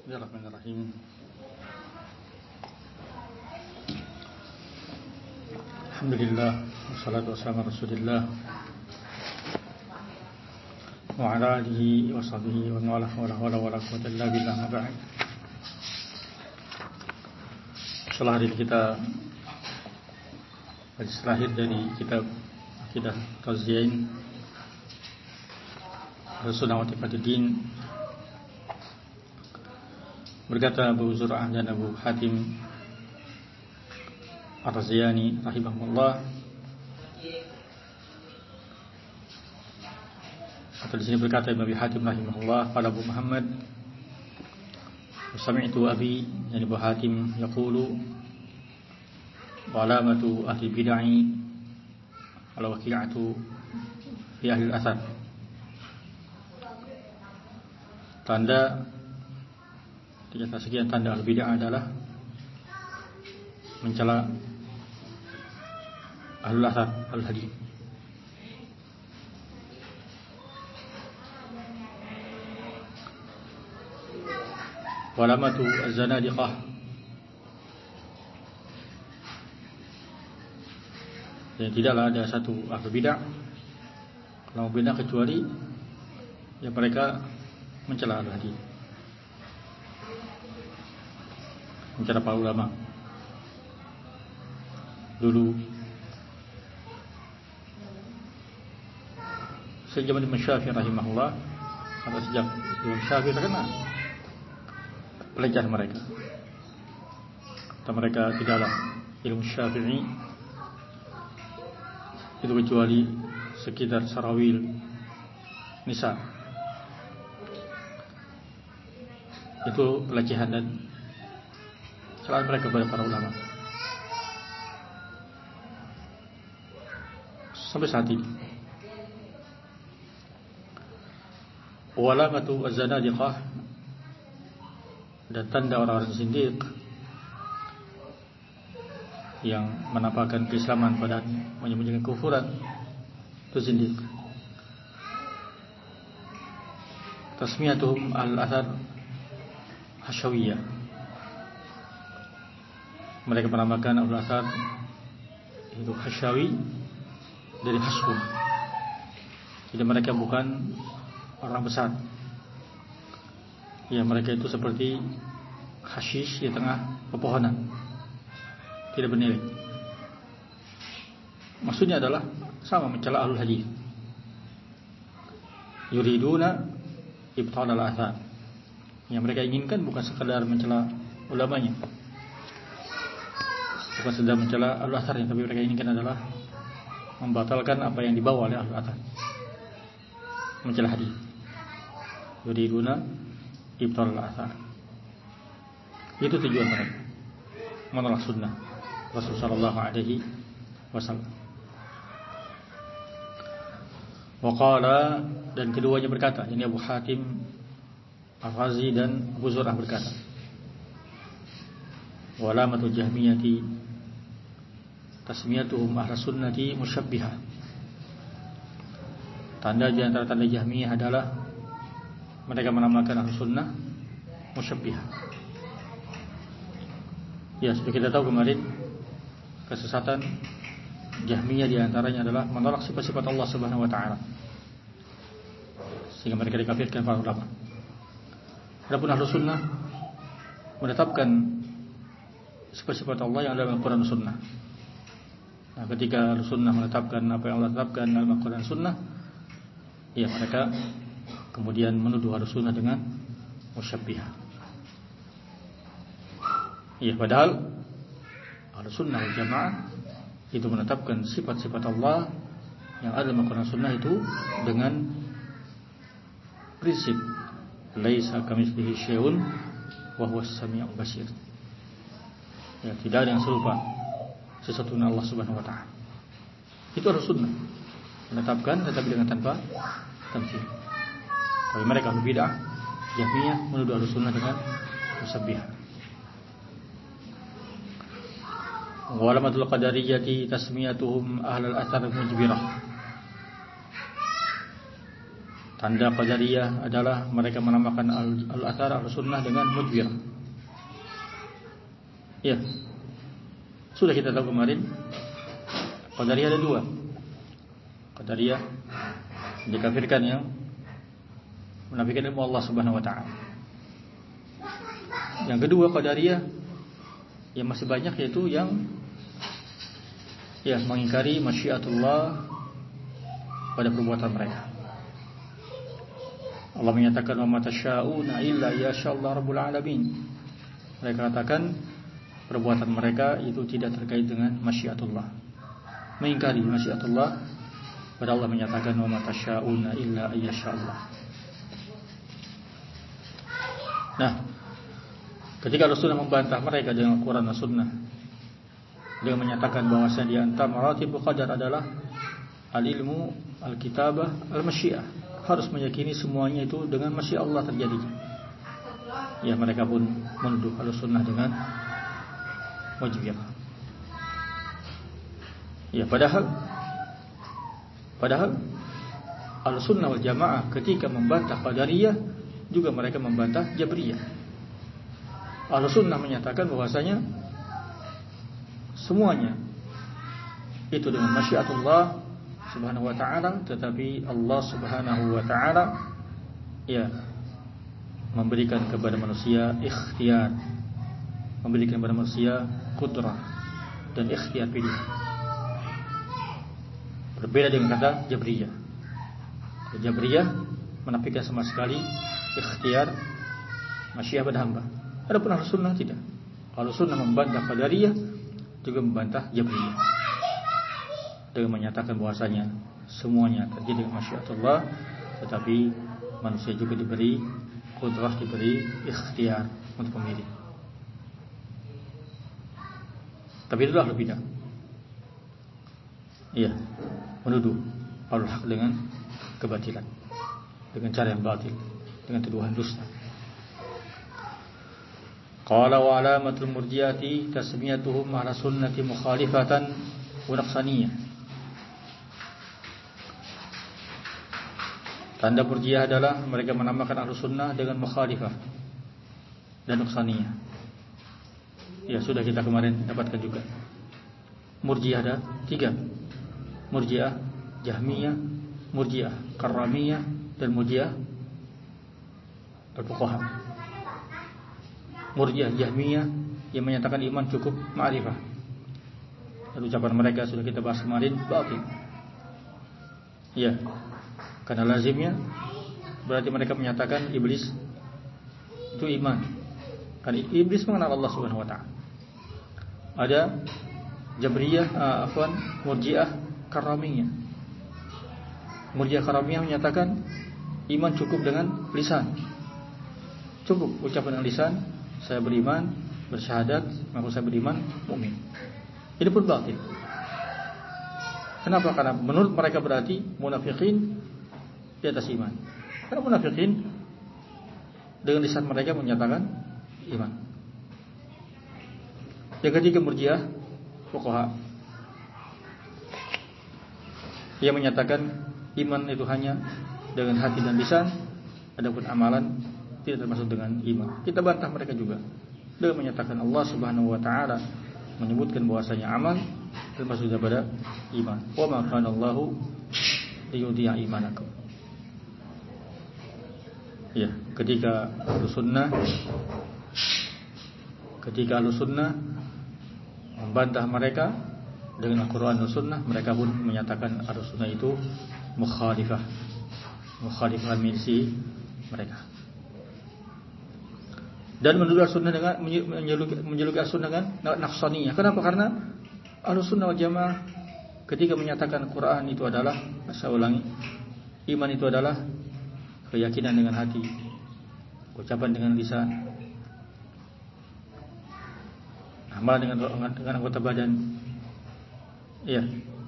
Bismillahirrahmanirrahim. Alhamdulillah, wassalatu wassalamu ala Rasulillah wa ala alihi wa sahbihi wa ala wa la quwwata illa billah ma ba'd. Insyaallah hari ini kita hadis terakhir dari kitab Aqidah Taziyain Sunnah wa Taqaddin. Berkata Abu Zur'ah dan Abu Hatim Ar-Raziyani rahimahullah, atau di sini berkata Ibnu Abi Hatim rahimahullah, pada Abu Muhammad, sami'tu Abi, yani Abu Hatim, yaqulu wa alamatu ahli bid'ah al-waqi'atu fi ahli al-athar. Tanda di atas sekian tanda al-bid'ah adalah mencela ahlul athar al-hadith. Walamatu az-zanadiqah, dan tidaklah ada satu ahlul bid'ah kalau bid'ah kecuali yang mereka mencela al-hadith, mencela para ulama. Dulu sejak Imam Syafi'i rahimahullah, atau sejak Imam Syafi'i terkenal pelecehan mereka. Kata mereka, tidaklah ilmu Syafi'i itu kecuali sekitar sarawil nisa. Itu pelecehan dan celaan mereka kepada para ulama sampai saat ini. Walamatu az-zanadiqah, dan tanda orang-orang zindiq yang menampakkan keislaman padahal menyembunyikan kufuran, itu zindiq. Tasmiyatuhum al-athar hasyawiyah, mereka menamakan al-athar itu hasyawi dari hasbun. Jadi mereka bukan orang besar. Ya, mereka itu seperti hashish di tengah pepohonan, tidak bernilai. Maksudnya adalah sama, mencela ahlul hadis. Yuriduna ibtal al-athar. Yang mereka inginkan bukan sekadar mencela ulamanya, bukan sedang mencela ahlul athar, yang tapi mereka inginkan adalah membatalkan apa yang dibawa oleh ahlul athar, mencela hadis. Yuriduna ibtal al-athar. Itu tujuan mereka, menolak sunnah Rasul sallallahu alaihi wasallam. Wa qala, dan keduanya berkata, ini Abu Hatim Ar-Razi dan Abu Zur'ah berkata, walamatu jahmiyati tasmiyatuhum ahla sunnati musyabbihah. Tanda di antara tanda Jahmiyah adalah mereka menamakan ahlu sunnah musyabbihah. Ya, seperti kita tahu kemarin, kesesatan Jahmiyah di antaranya adalah menolak sifat-sifat Allah Subhanahu wa taala, sehingga mereka dikafirkan para ulama. Adapun ahlu sunnah menetapkan sifat-sifat Allah yang ada dalam Al-Quran dan Sunnah. Nah, ketika ahlu sunnah menetapkan apa yang Allah tetapkan dalam Al-Quran dan Sunnah, ya mereka kemudian menuduh ahlu sunnah dengan musyabbihah. Ya, padahal ahlu sunnah wal jamaah itu menetapkan sifat-sifat Allah yang ada dalam Al-Quran dan Sunnah itu dengan prinsip laisa kamitslihi syai'un wa huwas samiul basir. Ya, tidak ada yang serupa sesuatu dengan Allah Subhanahu wa taala. Itu harus sunnah, menetapkan tetapi dengan tanpa tamtsil. Tapi mereka ahlu bid'ah Jahmiyah menuduh ahlu sunnah dengan musyabbihah. Walamatul qadariyati tasmiyatuhum ahlal athar mujbirah. Tanda Qadariyah adalah mereka menamakan al-athar al-sunnah dengan mujbir. Ya, sudah kita tahu kemarin Qadariyah ada dua. Qadariyah dikafirkan yang menafikan ilmu Allah Subhanahu wa taala. Yang kedua Qadariyah yang masih banyak, yaitu yang mengingkari masyiatullah pada perbuatan mereka. Allah menyatakan wa ma tasyauna illa yashallahu rabbul alamin. Mereka katakan perbuatan mereka itu tidak terkait dengan masyiatullah, mengingkari masyiatullah, padahal Allah menyatakan wa ma tasyauna illa yashallah. Nah, ketika Rasulullah membantah mereka dengan Al-Quran dan Sunnah, dia menyatakan bahwasanya di antara maratibul qadar adalah al-ilmu, al-kitabah, al-masyiah. Harus meyakini semuanya itu dengan masyiah Allah terjadi. Ya, mereka pun menuduh Ahlussunnah dengan mujbir. Ya, padahal Ahlussunnah wal Jamaah ketika membantah Qadariyah juga mereka membantah Jabriyah. Ahlussunnah menyatakan bahwasanya semuanya itu dengan masyiatullah Subhanahu wa ta'ala, tetapi Allah Subhanahu wa ta'ala memberikan kepada manusia ikhtiar, memberikan kepada manusia qudrah dan ikhtiar pilihan. Berbeda dengan kata Jabriyah. Jabriyah menafikan sama sekali ikhtiar masyiah pada hamba. Adapun Ahlussunnah tidak. Ahlussunnah membantah Qadariyah, juga membantah Jabriyah, dengan menyatakan bahwasanya semuanya terjadi dengan masyiatullah, tetapi manusia juga diberi qudrah, diberi ikhtiar untuk memilih. Tapi itulah bidah. Iya, menuduh ahlul haq dengan kebatilan, dengan cara yang batil, dengan tuduhan dusta. Qala wa alamatul murji'ati tasmiyatuhum ala sunnati mukhalifatan wa naqsaniyah. Tanda Murji'ah adalah mereka menamakan Ahlussunnah dengan mukhalifah dan nuqsaniyah. Ya, sudah kita kemarin dapatkan juga. Murji'ah ada 3. Murji'ah Jahmiyah, Murji'ah Karramiyah, dan Murji'ah Al-Fuqaha. Murji'ah Jahmiyah yang menyatakan iman cukup ma'rifah. Dan ucapan mereka sudah kita bahas kemarin, batil. Ya, karena lazimnya berarti mereka menyatakan iblis itu iman. Karena iblis mengenal Allah Subhanahu wa taala. Ada Jabriyah, Murji'ah Karramiyah. Murji'ah Karramiyah menyatakan iman cukup dengan lisan. Cukup ucapan dengan lisan, saya beriman, bersyahadat, maka saya beriman, mukmin. Ini pun batil. Kenapa? Karena menurut mereka berarti munafikin di atas iman. Karena munafikin dengan lisan mereka menyatakan iman. Yang ketiga Murji'ah Fuqaha, yang menyatakan iman itu hanya dengan hati dan lisan, adapun amalan tidak termasuk dengan iman. Kita bantah mereka juga dengan menyatakan Allah Subhanahu wa taala menyebutkan bahwasanya amal termasuk daripada iman. Wa ma kana Allahu liyudhi'a imanakum. Ya, ketika Ahlussunnah membantah mereka dengan Al-Quran dan Sunnah, mereka pun menyatakan Ahlussunnah itu mukhalifah misi mereka. Dan menuduh Ahlussunnah dengan menjuluki Ahlussunnah dengan naqsaniyah. Kenapa? Karena Ahlussunnah wal Jamaah ketika menyatakan Quran itu adalah, saya ulangi, iman itu adalah keyakinan dengan hati, ucapan dengan lisan, amal dengan anggota badan. Ya.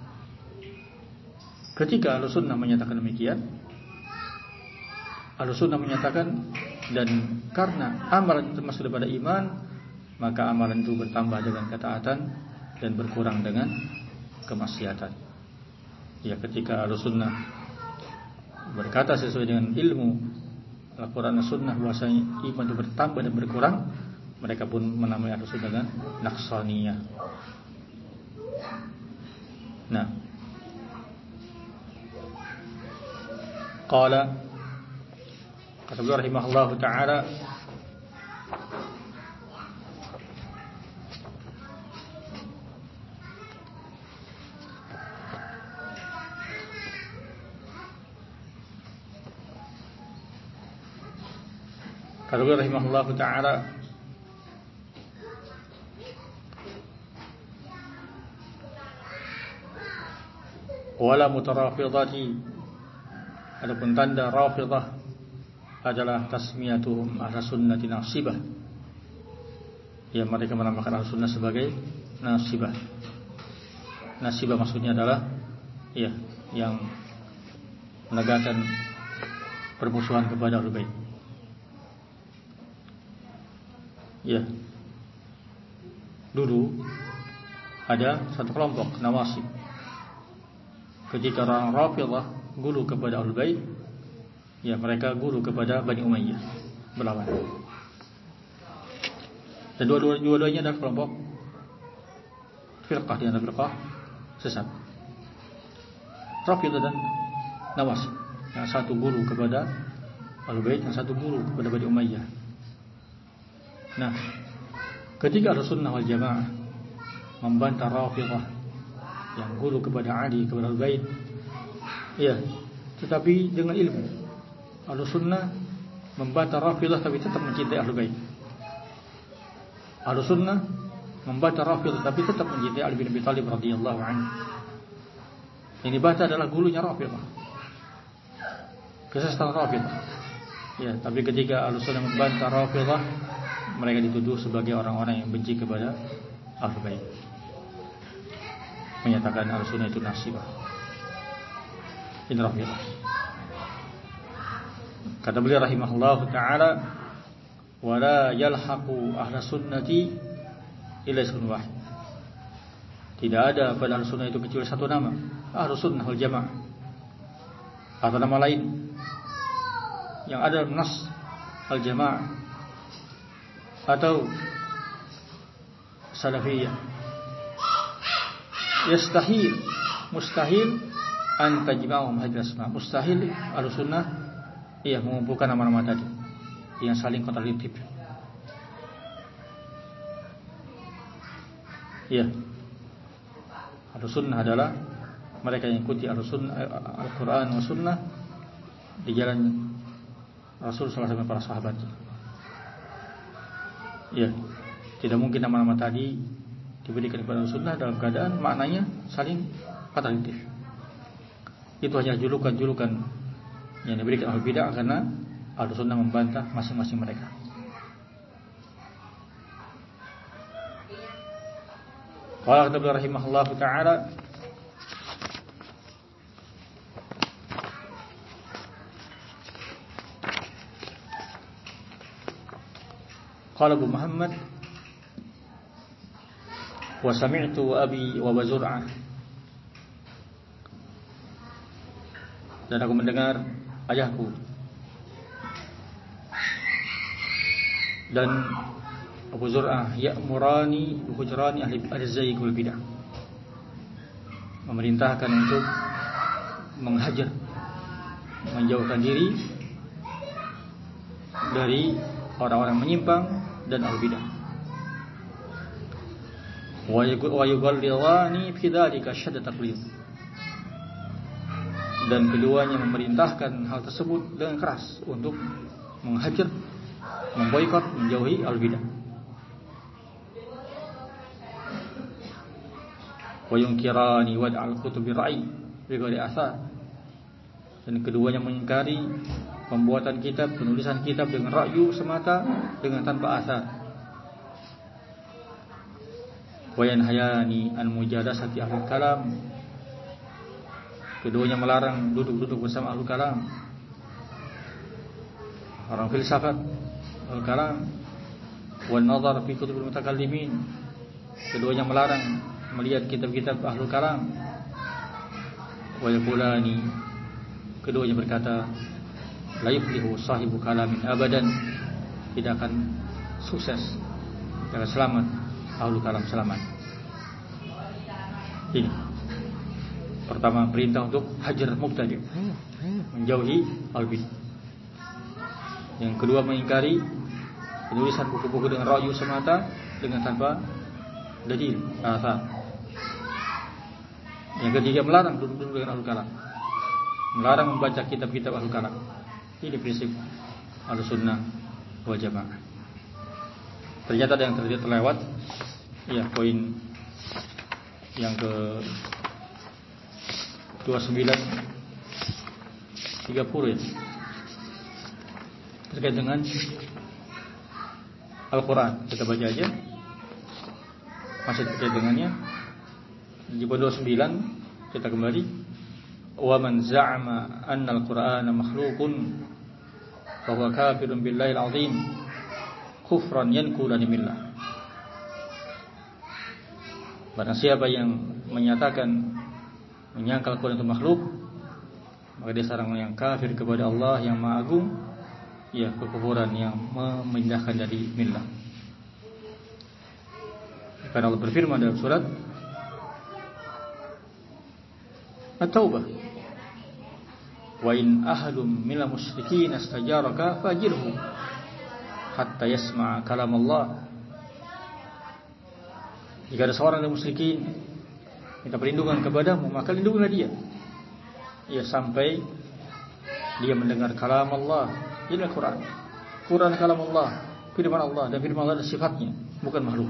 Ketika Ahlussunnah menyatakan demikian, Ahlussunnah menyatakan, dan karena amalan termasuk daripada iman, maka amalan itu bertambah dengan ketaatan dan berkurang dengan kemaksiatan. Ya, ketika Ahlussunnah berkata sesuai dengan ilmu Al-Quran dan Sunnah bahwasanya iman itu bertambah dan berkurang, mereka pun menamai Ahlus Sunnah dengan Naqsaniyah. Nah, qala kata beliau rahimahullahu taala, kata beliau rahimahullahu taala, wala mutarafidati, adapun tanda rafidah adalah tasmiyatuhum ahla sunnati nasibah, ya mereka menamakan ahla sunnah sebagai nasibah. Nasibah maksudnya adalah ya yang menegakkan permusuhan kepada Ahlul Bait. Ya, dulu ada satu kelompok Nawasib. Ketika orang Rafidhah gulu kepada Ahlul Bait, ya mereka gulu kepada Bani Umayyah, berlawan. Dan dua-duanya adalah kelompok firqah, di antara firqah sesat. Rafidhah dan Nawasib, yang satu gulu kepada Ahlul Bait, yang satu gulu kepada Bani Umayyah. Nah, ketika Rasulullah wal Jamaah membantah Rafidhah yang gulu kepada Ali, kepada Al-Bait, ya, tetapi dengan ilmu. Ahlussunnah membantah Rafidhah tapi tetap mencintai Ahlul Bait. Ahlussunnah membantah Rafidhah tapi tetap mencintai Ali bin Abi Thalib radhiyallahu anhu. Ini bantah adalah gulunya Rafidhah, kesesatan Rafidhah. Ya, tapi ketika Ahlussunnah membantah Rafidhah, mereka dituduh sebagai orang-orang yang benci kepada Ahlul Bait, menyatakan Ahlussunnah itu nasibah. Ini Rafidhah. Kata beliau rahimahullahu taala, wala yalhaqu ahla sunnati illa ismun wahid. Tidak ada pada Ahlussunnah itu kecuali satu nama, Ahlussunnah wal Jamaah, atau nama lain yang ada dalam nas al-Jamaah atau Salafiyah. Mustahil an tajma'uhum hadhihi asma. Mustahil Ahlussunnah mengumpulkan nama-nama tadi yang saling kontradiktif. Ya, Ahlussunnah adalah mereka yang ikuti Al-Quran wa Sunnah di jalan Rasul sallallahu alaihi wasallam, para sahabat. Ya, tidak mungkin nama-nama tadi diberikan kepada Sunnah dalam keadaan maknanya saling kontradiktif. Itu hanya julukan-julukan yang diberikan oleh bid'ah karena Ahlussunnah membantah masing-masing mereka. Qala kata beliau rahimahullahu taala, qala Abu Muhammad wa sami'tu abi wa Zur'ah, dan aku mendengar ayahku dan Abu Zur'ah ya'murani bi hujrani ahli az-zayg wal bid'ah, memerintahkan untuk menghajar, menjauhkan diri dari orang-orang menyimpang dan al-bid'ah. Wa yughallidhani fi dzalika syadda taqlid, dan keduanya memerintahkan hal tersebut dengan keras untuk menghajar, memboikot, menjauhi al-bidah. Wa yunkirani wad'al kutubi ra'i bighairi athar, dan keduanya mengingkari pembuatan kitab, penulisan kitab dengan ra'yu semata, dengan tanpa asar. Wa yanhayani an mujalasati ahli kalam, keduanya melarang duduk-duduk bersama ahli kalam, orang filsafat, ahli kalam. Wa nazar fi kutubil mutakallimin, keduanya melarang melihat kitab-kitab ahli kalam. Wa yaqulani, keduanya berkata, la yuflihu sahibu kalamin abadan, tidak akan sukses, tidak akan selamat ahlu kalam selamat. Ini pertama, perintah untuk hajar mubtadi', menjauhi al-bid'ah. Yang kedua, mengingkari penulisan buku-buku dengan ra'yu semata, dengan tanpa dalil, asal. Yang ketiga, melarang duduk dengan ahlu kalam, melarang membaca kitab-kitab ahlu kalam. Ini prinsip Ahlussunnah wal Jamaah. Ternyata ada yang terlewat. Ya, poin yang ke 29 30 ya, terkait dengan Al-Quran. Kita baca aja, masih terkait dengannya. Di poin 29 kita kembali, wa man za'ama anna al-Qur'ana makhluqun fa huwa kafirun billahi al-'azim kufran yanqulu millah. Barang siapa yang menyatakan, menyangkal Al-Quran itu makhluk, maka dia seorang yang kafir kepada Allah yang Maha Agung, ya, kekufuran yang memindahkan dari millah. Karena Allah berfirman dalam surat At-Taubah, wa in ahadum minal musyrikin istajaraka fajirhu hatta yasma'a kalam Allah. Jika ada seorang dari musyrikin minta perlindungan kepadamu, maka lindungilah dia, ya, sampai dia mendengar kalam Allah. Ini Al-Quran. Quran kalam Allah, firman Allah, dan firman Allah adalah sifatnya, bukan makhluk.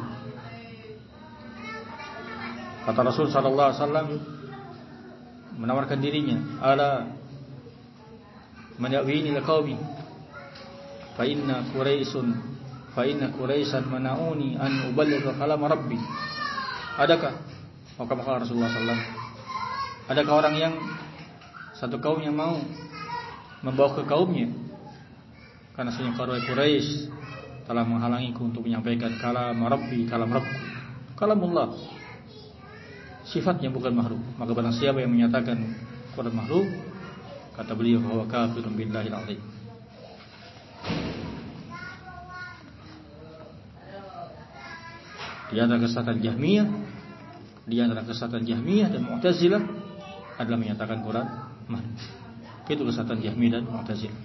Kata Rasul sallallahu alaihi wasallam menawarkan dirinya, ala man ya'wini liqaumi fa inna quraisan mana'uni an uballigha kalam rabbi. Adakah, maka Rasulullah sallallahu, adakah orang yang, satu kaum yang mau membawa ke kaumnya, karena sesungguhnya Quraisy telah menghalangiku untuk menyampaikan kalam Rabbi, kalam Rabbku, kalamullah, sifatnya bukan makhluk. Maka barang siapa yang menyatakan Quran makhluk, kata beliau, bahwa kafirun billahi al-'azim. Di antara kesesatan Jahmiyah, dan Mu'tazilah adalah menyatakan Quran makhluk. Itu kesesatan Jahmiyah dan Mu'tazilah.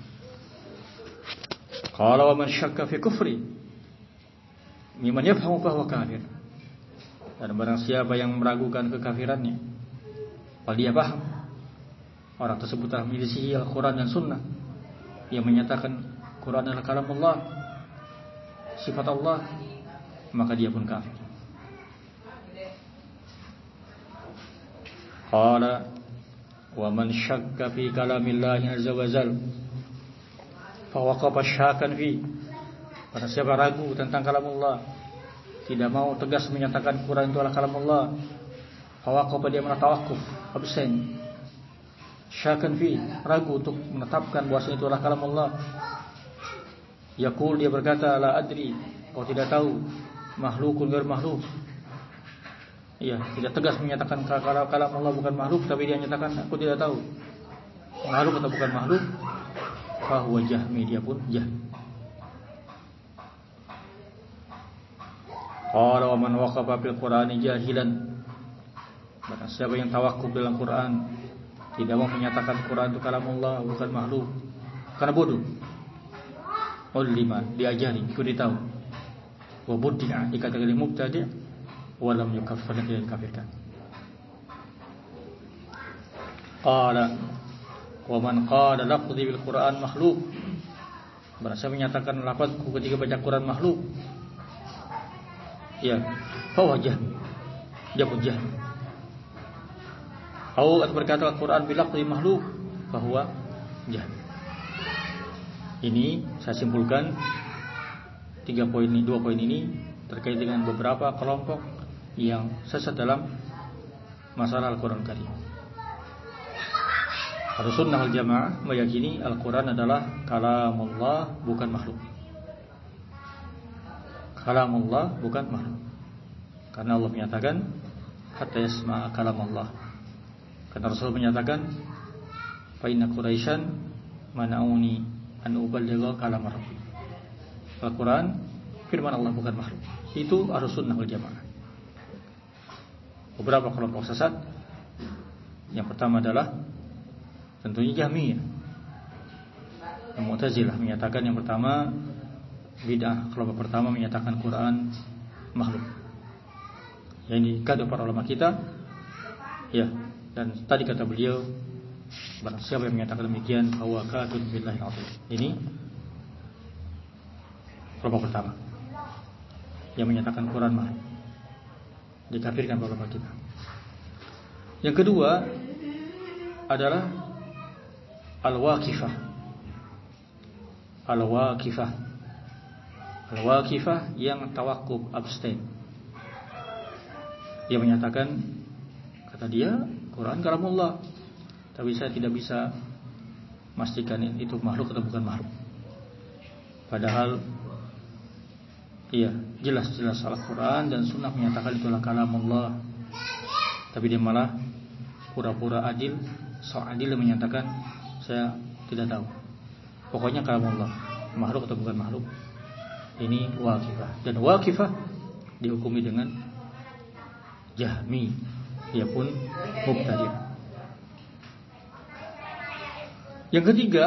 Qala wa man syakka fi kufri mimman yafhamu bahwa kafir. Dan barang siapa yang meragukan kekafirannya, padahal dia paham orang tersebut telah menyelisihi Al-Quran dan Sunnah, yang menyatakan Quran adalah kalam Allah, sifat Allah, maka dia pun kafir. Qala wa man syakka fi kalamillahi azza wa jalla fa waqafa syakkan fi. Barang siapa ragu tentang kalam Allah, tidak mau tegas menyatakan Quran itu adalah kalam Allah, fa waqafa, dia menatawakuf, absen, syakkan fi, ragu untuk menetapkan bahwasanya itu adalah kalam Allah. Yaqul, dia berkata, la adri, kau tidak tahu, makhlukun ghair makhluk. Iya, tidak tegas menyatakan kalam Allah bukan makhluk, tapi dia menyatakan aku tidak tahu makhluk atau bukan makhluk. Fa huwa jahmi, dia pun jahmi. Qala wa man waqafa fil Qur'ani jahilan. Maka siapa yang tawakuf dalam Quran, tidak mau menyatakan Quran itu kalam Allah bukan makhluk, karena bodoh. Ulima, diajari, diberitahu. Wa buddi'a, dikatakan mubtadi', wa lam yukaffar, tidak dikafirkan. Qala wa man qala lafzi bil Qur'an makhluk. Barang siapa menyatakan lafazku ketika baca Quran makhluk, ya, fa wajah, dia pun jahil. Atau berkata Al-Quran bilafzi makhluk, bahwa jahil. Ini saya simpulkan 2 poin ini terkait dengan beberapa kelompok yang sesat dalam masalah Al-Quran Karim. Ahlussunnah wal Jamaah meyakini Al-Quran adalah kalamullah, bukan makhluk. Kalamullah, bukan makhluk. Karena Allah menyatakan hatta yasma'a kalamullah. Karena Rasul menyatakan fa inna Quraisyan mana'uni an uballigha kalam Rabbi. Al-Quran firman Allah, bukan makhluk. Itu Ahlus Sunnah wal Jamaah. Beberapa kelompok sesat, yang pertama adalah tentunya Jahmiyah. Yang Mu'tazilah menyatakan yang pertama bid'ah, kelompok pertama menyatakan Quran makhluk. Yang dikatakan para ulama kita, ya, dan tadi kata beliau, barang siapa yang menyatakan demikian bahwa kafir billahi al-azim. Ini kelompok pertama yang menyatakan Quran makhluk, dikafirkan oleh ulama kita. Yang kedua adalah al-waqifah. Al-waqifah yang tawakuf, abstain. Dia menyatakan, kata dia, Quran kalamullah, tapi saya tidak bisa memastikan itu makhluk atau bukan makhluk. Padahal iya, jelas-jelas Al-Quran dan Sunnah menyatakan itulah kalamullah, tapi dia malah pura-pura adil, so adil menyatakan saya tidak tahu. Pokoknya kalamullah, makhluk atau bukan makhluk. Ini waqifah. Dan waqifah dihukumi dengan Jahmi, dia pun mubtadi'. Yang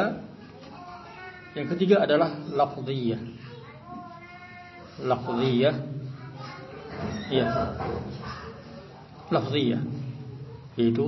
ketiga adalah lafziyah. Ya, lafziyah, yaitu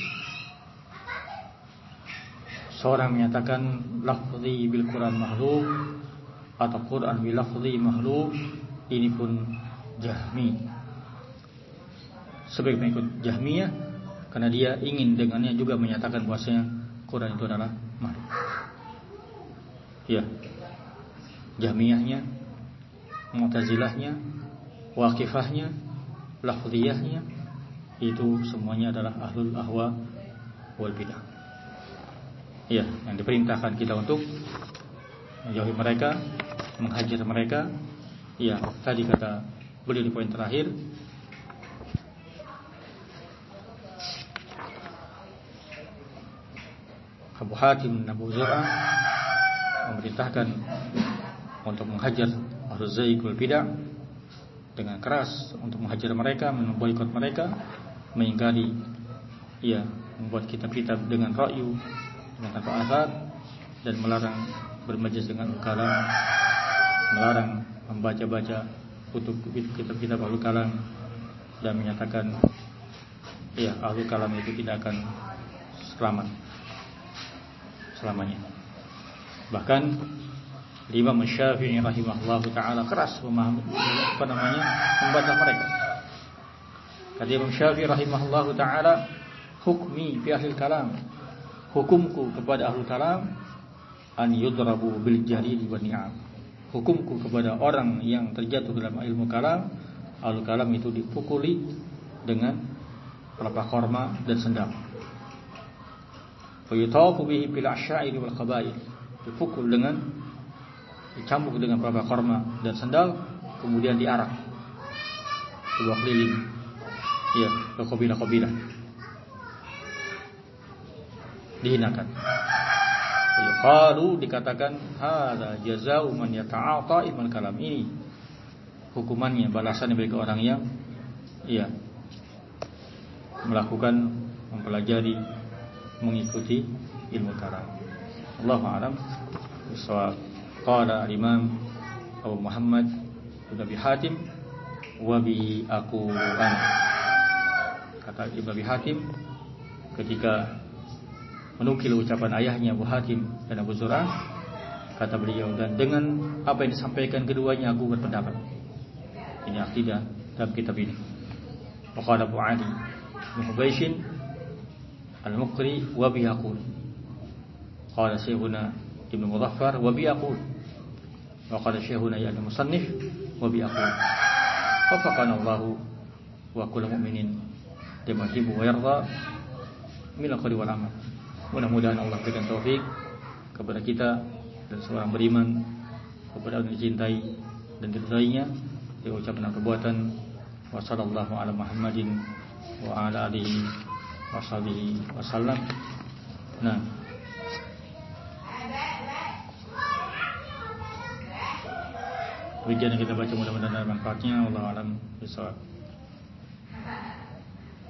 seorang menyatakan lafzi bil Quran makhluk atau Quran bil lafzi makhluk. Ini pun Jahmi. Sebagai pengikut Jahmiyah, karena dia ingin dengannya juga menyatakan bahwasanya Quran itu adalah makhluk. Ya, Jahmiyahnya, Mu'tazilahnya, Waqifahnya, Lafziyahnya, itu semuanya adalah ahlul ahwa wal bidah. Ya, yang diperintahkan kita untuk menjauhi mereka, menghajar mereka. Ya, tadi kata beliau di poin terakhir, Abu Hatim dan Abu Zur'ah memerintahkan untuk menghajar ahlul zaik wal bidah dengan keras, untuk menghajar mereka, memboikot mereka, mengingkari, ya, membuat kitab-kitab dengan ra'yu, dengan tanpa asar, dan melarang bermajlis dengan kalam, melarang membaca-baca kitab-kitab ahlul kalam, dan menyatakan, ya, ahlul kalam itu tidak akan selamat selamanya. Bahkan Imam Syafi'i rahimahullah taala keras membantah mereka. Kata Imam Syafi'i rahimahullah taala, hukmi fi ahli kalam, hukumku kepada ahli kalam an yudrabu bil jaridi wan ni'am. Hukumku kepada orang yang terjatuh dalam ilmu kalam, ahli kalam itu dipukuli dengan pelepah korma dan sendal. Fayutafu bihi bil asy'ari wal qabail, dipukul dengan, dicambuk dengan pelepah korma dan sendal, kemudian diarak sebuah keliling, ya, ke kabilah-kabilah, dihinakan. Qalu, dikatakan, hadza jazaa'u man yata'ata ilmal kalam. Ini hukumannya, balasannya bagi orang yang, ya, melakukan, mempelajari, mengikuti ilmu kalam. Allahu a'lam bishawab. Qala al-Imam Abu Muhammad Ibn Abi Hatim, wa bi aqulu ana. Kata Ibn Abi Hatim ketika menukil ucapan ayahnya Abu Hatim dan Abu Zur'ah, kata beliau, dan dengan apa yang disampaikan keduanya aku berpendapat. Ini akidah dalam kitab ini. Wa qala Abu Ali bin Hubaishin al-Muqri, wa bi aqul. Qala Syekhuna Ibnu Mudhaffar, wa bi aqul. Wa qala Syekhuna ya al-Musannif, wa bi aqul. Wafaqana Allah wa kullu mu'minin lima yuhibbu wa yarda min al-qawli wal amal. Mudah-mudahan Allah berikan taufik kepada kita dan seorang beriman kepada Allah yang dicintai dan diridainya, dari ucapan dan perbuatan. Wa sallallahu ala Muhammadin wa ala alihi wa sahbihi wasallam. Nah, Demikian yang kita baca, mudah-mudahan ada manfaatnya. Wallahu a'lam bishawab.